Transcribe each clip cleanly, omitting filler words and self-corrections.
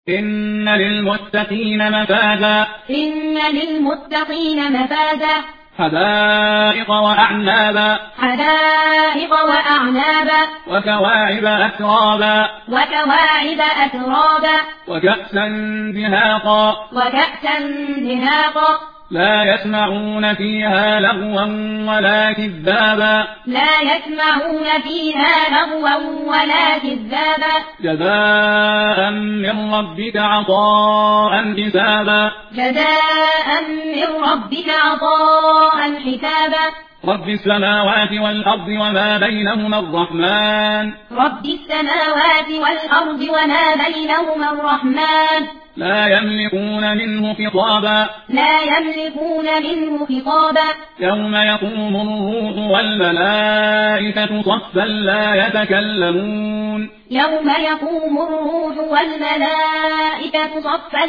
إن للمتقين مفازا إن للمتقين مفازا حدائق وأعنابا حدائق وأعنابا وكواعب أترابا وكواعب أترابا وكأسا دهاقا وكأسا دهاقا لا يسمعون فيها لغوا ولا كذابا لا يسمعون فيها لغوا ولا كذابا جزاء من ربك عطاء حسابا جزاء من ربك عطاء حسابا رب السماوات والأرض وما بينهما الرحمن رب السماوات والأرض وما بينهما الرحمن لا يملكون منه خطابا لا يملكون منه خطابا يوم يقوم الروح والملائكة صفا لا يتكلمون يوم يقوم الروح والملائكة صفا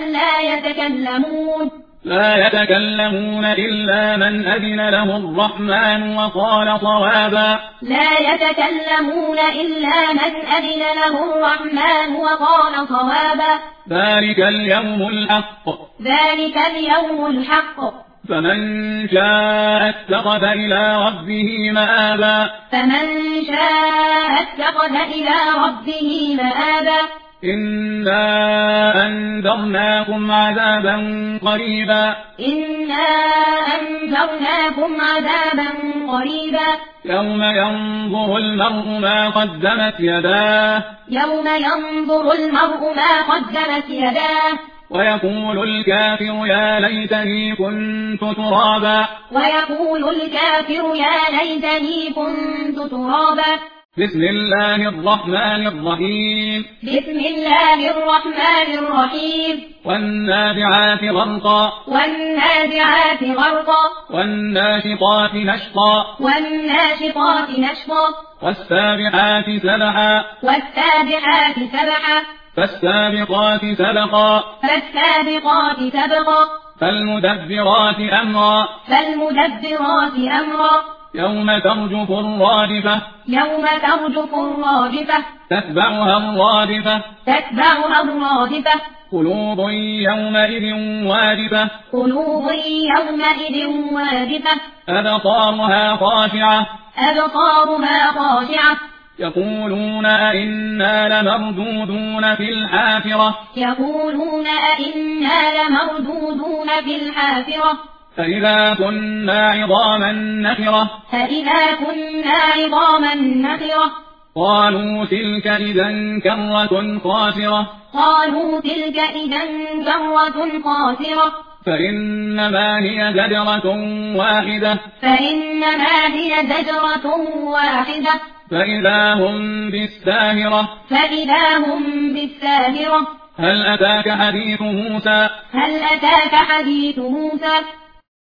لا يتكلمون إلا من أذن له الرحمن وقال صوابا لا يتكلمون إلا من أذن له الرحمن وقال صوابا ذلك اليوم الحق ذلك اليوم الحق فمن شاء اتخذ إلى ربه مآبا فمن شاء اتخذ إلى ربه مآبا إنا أنذرناكم عذابا قريبا إنا أنذرناكم عذابا قريبا يوم ينظر المرء ما قدمت يداه يوم ينظر المرء ما قدمت يداه ويقول الكافر يا ليتني كنت ترابا ويقول الكافر يا ليتني كنت ترابا بسم الله الرحمن الرحيم بسم الله الرحمن الرحيم والنازعات غرقا والنازعات غرقا والناشطات نشطا والناشطات نشطا والسابحات سبحا والسابحات سبحا فالسابقات سبقا فالسابقات سبقا فالمدبرات أمرا فالمدبرات أمرا يوم ترجف الرادفة يوم ترجف الرادفة تتبعها الرادفة تتبعها الرادفة قلوب يومئذ واجفة قلوب يومئذ واجفة أبصارها خاشعة أبصارها خاشعة يقولون أئنا لمردودون في الحافرة يقولون أئنا لمردودون في الحافرة فإذا كنا عظاما نخرة فإذا كنا عظاما نخرة قالوا تلك إذا كرة خاسرة قالوا تلك إذا كرة خاسرة فإنما هي زجرة واحدة فإنما هي زجرة واحدة فإذا هم بالساهرة فإذا هم بالساهرة هل أتاك حديث موسى هل أتاك حديث موسى